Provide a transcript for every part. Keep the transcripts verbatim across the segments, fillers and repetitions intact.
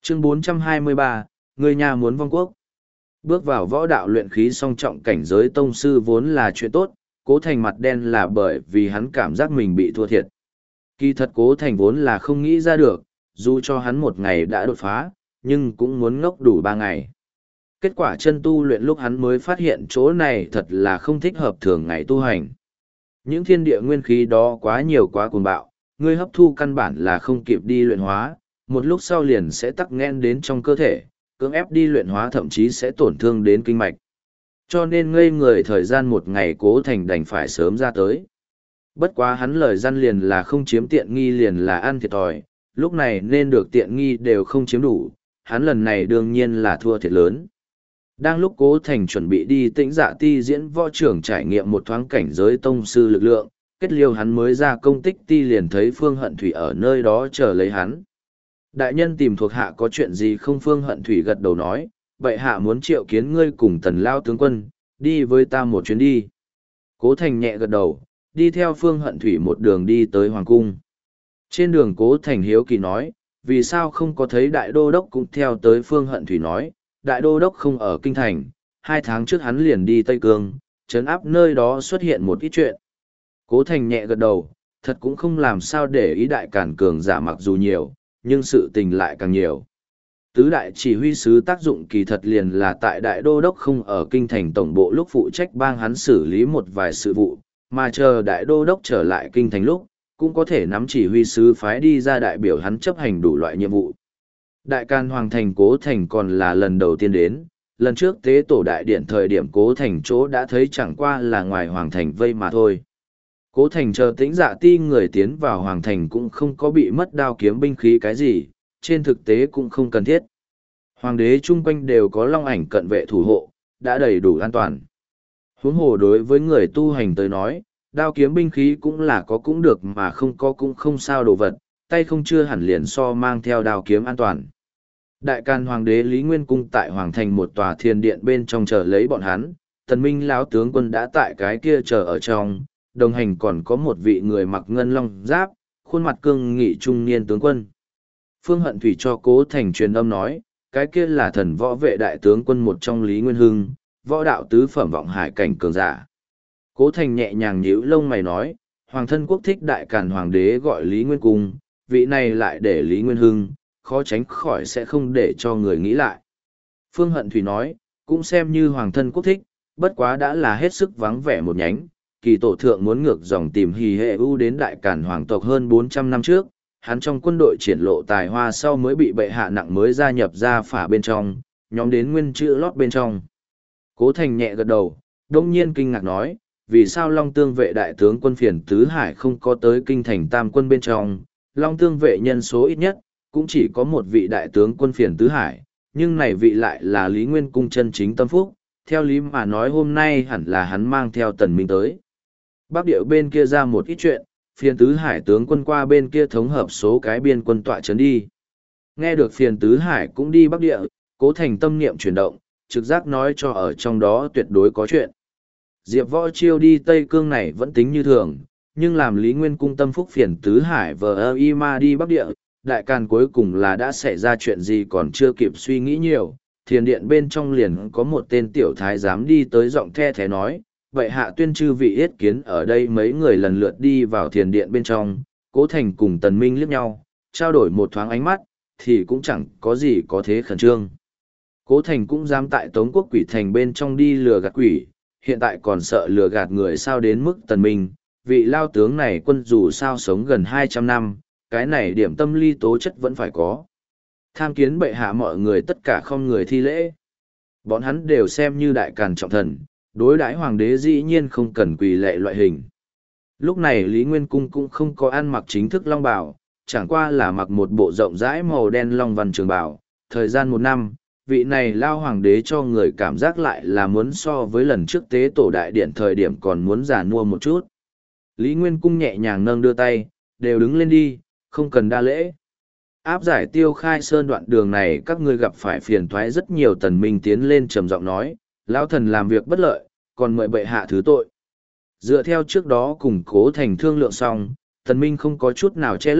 Chương bốn trăm hai mươi ba, người nhà muốn vong quốc. Bước vào võ đạo luyện khí song trọng cảnh giới tông sư vốn là chuyện tốt, Cố Thành mặt đen là bởi vì hắn cảm giác mình bị thua thiệt. Kỳ thật Cố Thành vốn là không nghĩ ra được, dù cho hắn một ngày đã đột phá, nhưng cũng muốn ngốc đủ ba ngày. Kết quả chân tu luyện lúc hắn mới phát hiện chỗ này thật là không thích hợp thường ngày tu hành. Những thiên địa nguyên khí đó quá nhiều quá cuồng bạo, ngươi hấp thu căn bản là không kịp đi luyện hóa, một lúc sau liền sẽ tắc nghẽn đến trong cơ thể, cưỡng ép đi luyện hóa thậm chí sẽ tổn thương đến kinh mạch. Cho nên ngây người thời gian một ngày Cố Thành đành phải sớm ra tới. Bất quá hắn lời răn liền là không chiếm tiện nghi liền là ăn thiệt thòi, lúc này nên được tiện nghi đều không chiếm đủ, hắn lần này đương nhiên là thua thiệt lớn. Đang lúc Cố Thành chuẩn bị đi Tĩnh Dạ Ti diễn võ trưởng trải nghiệm một thoáng cảnh giới tông sư lực lượng, kết liêu hắn mới ra công tích ti liền thấy Phương Hận Thủy ở nơi đó chờ lấy hắn. Đại nhân tìm thuộc hạ có chuyện gì không? Phương Hận Thủy gật đầu nói, vậy hạ muốn triệu kiến ngươi cùng Tần Lao tướng quân, đi với ta một chuyến đi. Cố Thành nhẹ gật đầu, đi theo Phương Hận Thủy một đường đi tới Hoàng Cung. Trên đường Cố Thành hiếu kỳ nói, vì sao không có thấy Đại Đô Đốc cũng theo tới? Phương Hận Thủy nói, Đại Đô Đốc không ở Kinh Thành, hai tháng trước hắn liền đi Tây Cương, trấn áp nơi đó xuất hiện một ít chuyện. Cố Thành nhẹ gật đầu, thật cũng không làm sao để ý đại cản cường giả mặc dù nhiều, nhưng sự tình lại càng nhiều. Tứ đại chỉ huy sứ tác dụng kỳ thật liền là tại Đại Đô Đốc không ở Kinh Thành tổng bộ lúc phụ trách bang hắn xử lý một vài sự vụ, mà chờ Đại Đô Đốc trở lại Kinh Thành lúc, cũng có thể nắm chỉ huy sứ phái đi ra đại biểu hắn chấp hành đủ loại nhiệm vụ. Đại Can Hoàng Thành Cố Thành còn là lần đầu tiên đến, lần trước tế tổ đại điện thời điểm Cố Thành chỗ đã thấy chẳng qua là ngoài Hoàng Thành vây mà thôi. Cố Thành chờ Tĩnh Dạ Ti người tiến vào Hoàng Thành cũng không có bị mất đao kiếm binh khí cái gì, trên thực tế cũng không cần thiết. Hoàng đế chung quanh đều có long ảnh cận vệ thủ hộ, đã đầy đủ an toàn. Huống hồ đối với người tu hành tới nói, đao kiếm binh khí cũng là có cũng được mà không có cũng không sao đồ vật, tay không chưa hẳn liền so mang theo đao kiếm an toàn. Đại Can Hoàng đế Lý Nguyên Cung tại Hoàng Thành một tòa thiền điện bên trong chờ lấy bọn hắn, Tần Minh lão tướng quân đã tại cái kia chờ ở trong, đồng hành còn có một vị người mặc ngân long giáp, khuôn mặt cương nghị trung niên tướng quân. Phương Hận Thủy cho Cố Thành truyền âm nói, cái kia là thần võ vệ đại tướng quân một trong Lý Nguyên Hưng, võ đạo tứ phẩm vọng hải cảnh cường giả. Cố Thành nhẹ nhàng nhíu lông mày nói, Hoàng thân quốc thích Đại Càn Hoàng đế gọi Lý Nguyên Cung, vị này lại để Lý Nguyên Hưng, khó tránh khỏi sẽ không để cho người nghĩ lại. Phương Hận Thủy nói, cũng xem như Hoàng thân quốc thích, bất quá đã là hết sức vắng vẻ một nhánh, kỳ tổ thượng muốn ngược dòng tìm hì hệ ưu đến Đại Càn Hoàng tộc hơn bốn trăm năm trước, hắn trong quân đội triển lộ tài hoa sau mới bị bệ hạ nặng mới gia nhập ra phả bên trong, nhóm đến nguyên chữ lót bên trong. Cố Thành nhẹ gật đầu, đông nhiên kinh ngạc nói, vì sao Long Tương vệ đại tướng quân Phiền Tứ Hải không có tới Kinh Thành tam quân bên trong, Long Tương vệ nhân số ít nhất, cũng chỉ có một vị đại tướng quân Phiền Tứ Hải, nhưng này vị lại là Lý Nguyên Cung chân chính tâm phúc, theo lý mà nói hôm nay hẳn là hắn mang theo Tần Minh tới. Bắc Điệu bên kia ra một ít chuyện, Phiền Tứ Hải tướng quân qua bên kia thống hợp số cái biên quân tọa chấn đi. Nghe được Phiền Tứ Hải cũng đi Bắc Địa, Cố Thành tâm niệm chuyển động, trực giác nói cho ở trong đó tuyệt đối có chuyện. Diệp Võ Chiêu đi Tây Cương này vẫn tính như thường, nhưng làm Lý Nguyên Cung tâm phúc Phiền Tứ Hải vờ y ma đi Bắc Địa, Đại Càn cuối cùng là đã xảy ra chuyện gì còn chưa kịp suy nghĩ nhiều. Thiền điện bên trong liền có một tên tiểu thái giám đi tới giọng the thế nói, vậy hạ tuyên chư vị yết kiến ở đây. Mấy người lần lượt đi vào thiền điện bên trong, Cố Thành cùng Tần Minh liếc nhau, trao đổi một thoáng ánh mắt, thì cũng chẳng có gì có thế khẩn trương. Cố Thành cũng dám tại Tống Quốc Quỷ Thành bên trong đi lừa gạt quỷ, hiện tại còn sợ lừa gạt người sao đến mức Tần Minh, vị lao tướng này quân dù sao sống gần hai trăm năm, cái này điểm tâm ly tố chất vẫn phải có. Tham kiến bệ hạ mọi người tất cả không người thi lễ. Bọn hắn đều xem như đại càn trọng thần, đối đãi hoàng đế dĩ nhiên không cần quỳ lệ loại hình. Lúc này Lý Nguyên Cung cũng không có ăn mặc chính thức long bào, chẳng qua là mặc một bộ rộng rãi màu đen long văn trường bào. Thời gian một năm, vị này lao hoàng đế cho người cảm giác lại là muốn so với lần trước tế tổ đại điện thời điểm còn muốn giả nua một chút. Lý Nguyên Cung nhẹ nhàng nâng đưa tay, đều đứng lên đi, không cần đa lễ. Áp giải Tiêu Khai Sơn đoạn đường này các ngươi gặp phải phiền toái rất nhiều. Tần Minh tiến lên trầm giọng nói, lão thần làm việc bất lợi, còn mời bệ hạ thứ tội. Dựa theo trước đó cùng Cố Thành thương lượng xong, Tần Minh không có chút nào che lấp,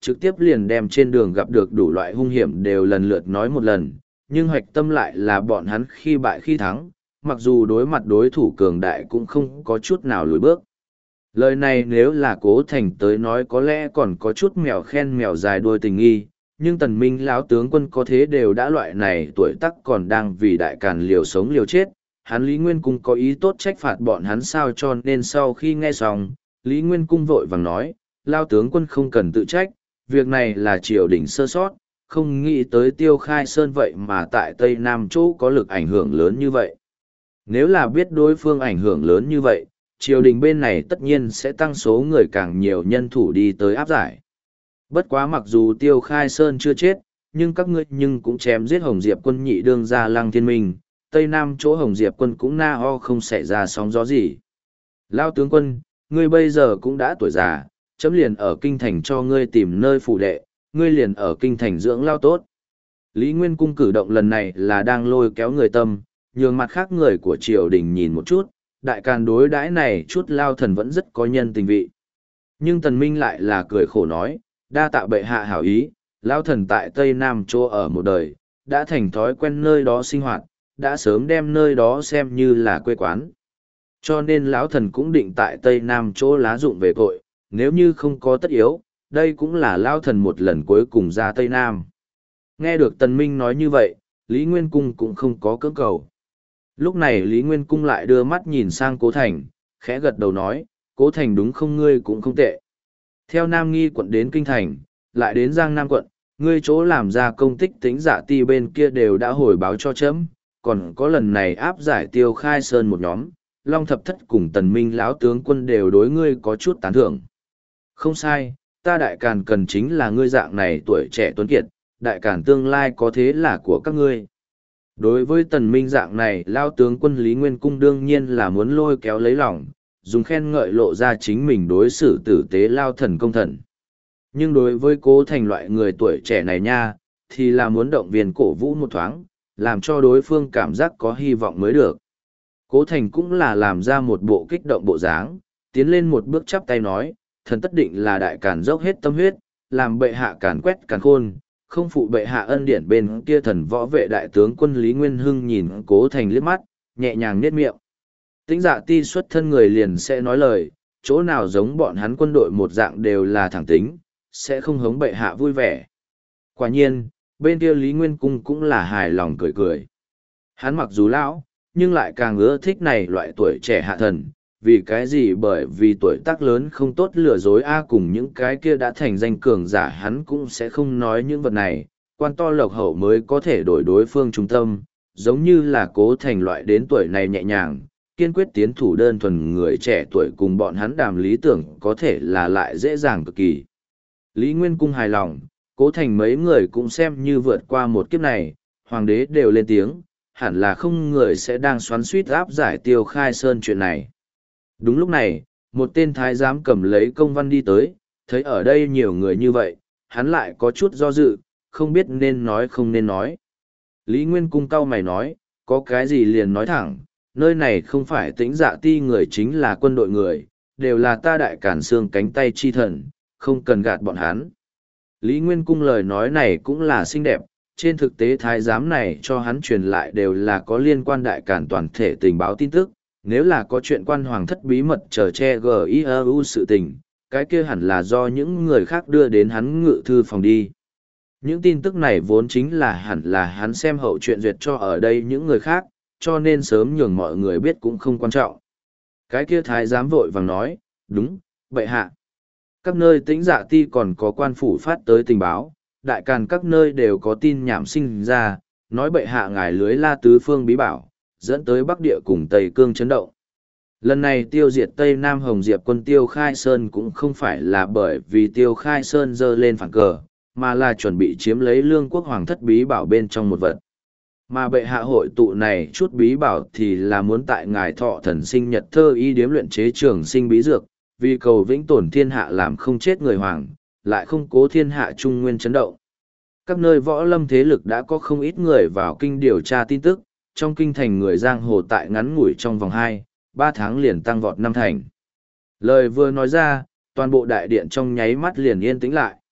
trực tiếp liền đem trên đường gặp được đủ loại hung hiểm đều lần lượt nói một lần, nhưng hoạch tâm lại là bọn hắn khi bại khi thắng, mặc dù đối mặt đối thủ cường đại cũng không có chút nào lùi bước. Lời này nếu là Cố Thành tới nói có lẽ còn có chút mèo khen mèo dài đuôi tình nghi, nhưng tần minh lão tướng quân có thế đều đã loại này tuổi tác còn đang vì đại càn liều sống liều chết, hắn Lý Nguyên Cung có ý tốt trách phạt bọn hắn sao, cho nên sau khi nghe xong, Lý Nguyên Cung vội vàng nói, lao tướng quân không cần tự trách, việc này là triều đình sơ sót, không nghĩ tới Tiêu Khai Sơn vậy mà tại Tây Nam chỗ có lực ảnh hưởng lớn như vậy. Nếu là biết đối phương ảnh hưởng lớn như vậy, triều đình bên này tất nhiên sẽ tăng số người càng nhiều nhân thủ đi tới áp giải. Bất quá mặc dù Tiêu Khai Sơn chưa chết, nhưng các ngươi nhưng cũng chém giết Hồng Diệp quân nhị đương ra Lăng Thiên Minh, Tây Nam chỗ Hồng Diệp quân cũng na ho không xảy ra sóng gió gì. Lao tướng quân, ngươi bây giờ cũng đã tuổi già, chấm liền ở kinh thành cho ngươi tìm nơi phủ đệ, ngươi liền ở kinh thành dưỡng lao tốt. Lý Nguyên Cung cử động lần này là đang lôi kéo người tâm, nhường mặt khác người của triều đình nhìn một chút, đại càn đối đãi này chút lao thần vẫn rất có nhân tình vị. Nhưng Tần Minh lại là cười khổ nói, đa tạ bệ hạ hảo ý, lao thần tại Tây Nam chỗ ở một đời, đã thành thói quen nơi đó sinh hoạt, đã sớm đem nơi đó xem như là quê quán. Cho nên lão thần cũng định tại Tây Nam chỗ lá dụng về cội, nếu như không có tất yếu, đây cũng là lão thần một lần cuối cùng ra Tây Nam. Nghe được Tần Minh nói như vậy, Lý Nguyên Cung cũng không có cưỡng cầu. Lúc này Lý Nguyên Cung lại đưa mắt nhìn sang Cố Thành, khẽ gật đầu nói, Cố Thành đúng không, ngươi cũng không tệ. Theo Nam Nghi quận đến Kinh Thành, lại đến Giang Nam quận, ngươi chỗ làm ra công tích tính giả ti bên kia đều đã hồi báo cho chấm, còn có lần này áp giải Tiêu Khai Sơn một nhóm, Long Thập Thất cùng Tần Minh lão tướng quân đều đối ngươi có chút tán thưởng. Không sai, ta đại càn cần chính là ngươi dạng này tuổi trẻ tuấn kiệt, đại càn tương lai có thế là của các ngươi. Đối với Tần Minh dạng này, lão tướng quân Lý Nguyên Cung đương nhiên là muốn lôi kéo lấy lòng, dùng khen ngợi lộ ra chính mình đối xử tử tế lao thần công thần. Nhưng đối với Cố Thành loại người tuổi trẻ này nha, thì là muốn động viên cổ vũ một thoáng, làm cho đối phương cảm giác có hy vọng mới được. Cố Thành cũng là làm ra một bộ kích động bộ dáng, tiến lên một bước chắp tay nói, thần tất định là đại càn dốc hết tâm huyết, làm bệ hạ càn quét càn khôn, không phụ bệ hạ ân điển. Bên kia thần võ vệ đại tướng quân Lý Nguyên Hưng nhìn Cố Thành liếc mắt, nhẹ nhàng nhếch miệng. Tĩnh Dạ Ti xuất thân người liền sẽ nói lời, chỗ nào giống bọn hắn quân đội một dạng đều là thẳng tính, sẽ không hống bệ hạ vui vẻ. Quả nhiên, bên kia Lý Nguyên Cung cũng là hài lòng cười cười. Hắn mặc dù lão, nhưng lại càng ưa thích này loại tuổi trẻ hạ thần, vì cái gì? Bởi vì tuổi tác lớn không tốt lừa dối a, cùng những cái kia đã thành danh cường giả hắn cũng sẽ không nói những vật này, quan to lộc hậu mới có thể đổi đối phương trung tâm, giống như là Cố Thành loại đến tuổi này nhẹ nhàng, kiên quyết tiến thủ đơn thuần người trẻ tuổi cùng bọn hắn đàm lý tưởng có thể là lại dễ dàng cực kỳ. Lý Nguyên Cung hài lòng, Cố Thành mấy người cũng xem như vượt qua một kiếp này, hoàng đế đều lên tiếng, hẳn là không người sẽ đang xoắn suýt áp giải Tiêu Khai Sơn chuyện này. Đúng lúc này, một tên thái giám cầm lấy công văn đi tới, thấy ở đây nhiều người như vậy, hắn lại có chút do dự, không biết nên nói không nên nói. Lý Nguyên Cung cau mày nói, có cái gì liền nói thẳng, nơi này không phải Tĩnh Dạ Ti người chính là quân đội người, đều là ta đại cản xương cánh tay chi thần, không cần gạt bọn hắn. Lý Nguyên Cung lời nói này cũng là xinh đẹp, trên thực tế thái giám này cho hắn truyền lại đều là có liên quan đại cản toàn thể tình báo tin tức, nếu là có chuyện quan hoàng thất bí mật chờ che giu sự tình, cái kia hẳn là do những người khác đưa đến hắn ngự thư phòng đi. Những tin tức này vốn chính là hẳn là hắn xem hậu chuyện duyệt cho ở đây những người khác, cho nên sớm nhường mọi người biết cũng không quan trọng. Cái kia thái giám vội vàng nói, đúng, bệ hạ. Các nơi Tĩnh Dạ Ti còn có quan phủ phát tới tình báo, đại càn các nơi đều có tin nhảm sinh ra, nói bệ hạ ngài lưới la tứ phương bí bảo, dẫn tới Bắc Địa cùng Tây Cương chấn động. Lần này tiêu diệt Tây Nam Hồng Diệp quân Tiêu Khai Sơn cũng không phải là bởi vì Tiêu Khai Sơn dơ lên phản cờ, mà là chuẩn bị chiếm lấy lương quốc hoàng thất bí bảo bên trong một vật. Mà bệ hạ hội tụ này chút bí bảo thì là muốn tại ngài thọ thần sinh nhật thơ y điếm luyện chế trường sinh bí dược, vì cầu vĩnh tồn thiên hạ làm không chết người hoàng, lại không cố thiên hạ trung nguyên chấn động. Các nơi võ lâm thế lực đã có không ít người vào kinh điều tra tin tức, trong kinh thành người giang hồ tại ngắn ngủi trong vòng hai, ba tháng liền tăng vọt năm thành. Lời vừa nói ra, toàn bộ đại điện trong nháy mắt liền yên tĩnh lại.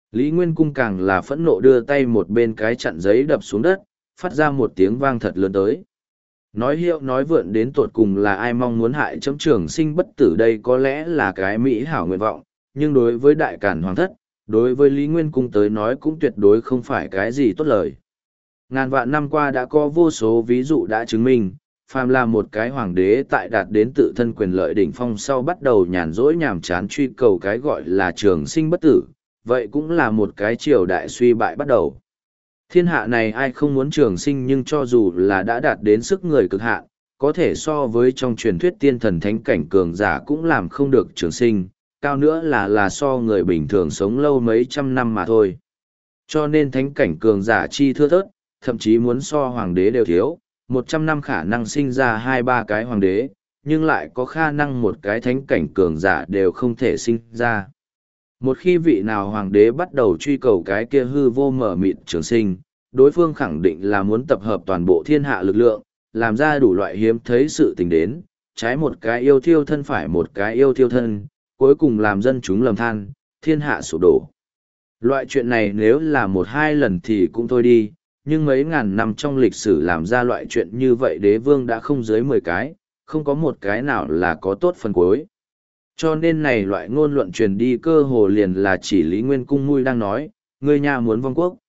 Lý Nguyên Cung càng là phẫn nộ đưa tay một bên cái chặn giấy đập xuống đất, phát ra một tiếng vang thật lớn tới. Nói hiệu nói vượn đến tột cùng là ai mong muốn hại chấm trường sinh bất tử đây có lẽ là cái mỹ hảo nguyện vọng, nhưng đối với đại cản hoàng thất, đối với Lý Nguyên Cung tới nói cũng tuyệt đối không phải cái gì tốt lời. Ngàn vạn năm qua đã có vô số ví dụ đã chứng minh, phàm là một cái hoàng đế tại đạt đến tự thân quyền lợi đỉnh phong sau bắt đầu nhàn rỗi nhàm chán truy cầu cái gọi là trường sinh bất tử, vậy cũng là một cái triều đại suy bại bắt đầu. Thiên hạ này ai không muốn trường sinh nhưng cho dù là đã đạt đến sức người cực hạn, có thể so với trong truyền thuyết tiên thần thánh cảnh cường giả cũng làm không được trường sinh, cao nữa là là so người bình thường sống lâu mấy trăm năm mà thôi. Cho nên thánh cảnh cường giả chi thưa thớt, thậm chí muốn so hoàng đế đều thiếu, một trăm năm khả năng sinh ra hai ba cái hoàng đế, nhưng lại có khả năng một cái thánh cảnh cường giả đều không thể sinh ra. Một khi vị nào hoàng đế bắt đầu truy cầu cái kia hư vô mở mịt trường sinh, đối phương khẳng định là muốn tập hợp toàn bộ thiên hạ lực lượng, làm ra đủ loại hiếm thấy sự tình đến, trái một cái yêu thiêu thân phải một cái yêu thiêu thân, cuối cùng làm dân chúng lầm than, thiên hạ sụp đổ. Loại chuyện này nếu là một hai lần thì cũng thôi đi, nhưng mấy ngàn năm trong lịch sử làm ra loại chuyện như vậy đế vương đã không dưới mười cái, không có một cái nào là có tốt phần cuối. Cho nên này loại ngôn luận truyền đi cơ hồ liền là chỉ Lý Nguyên Cung mui đang nói, người nhà muốn vong quốc.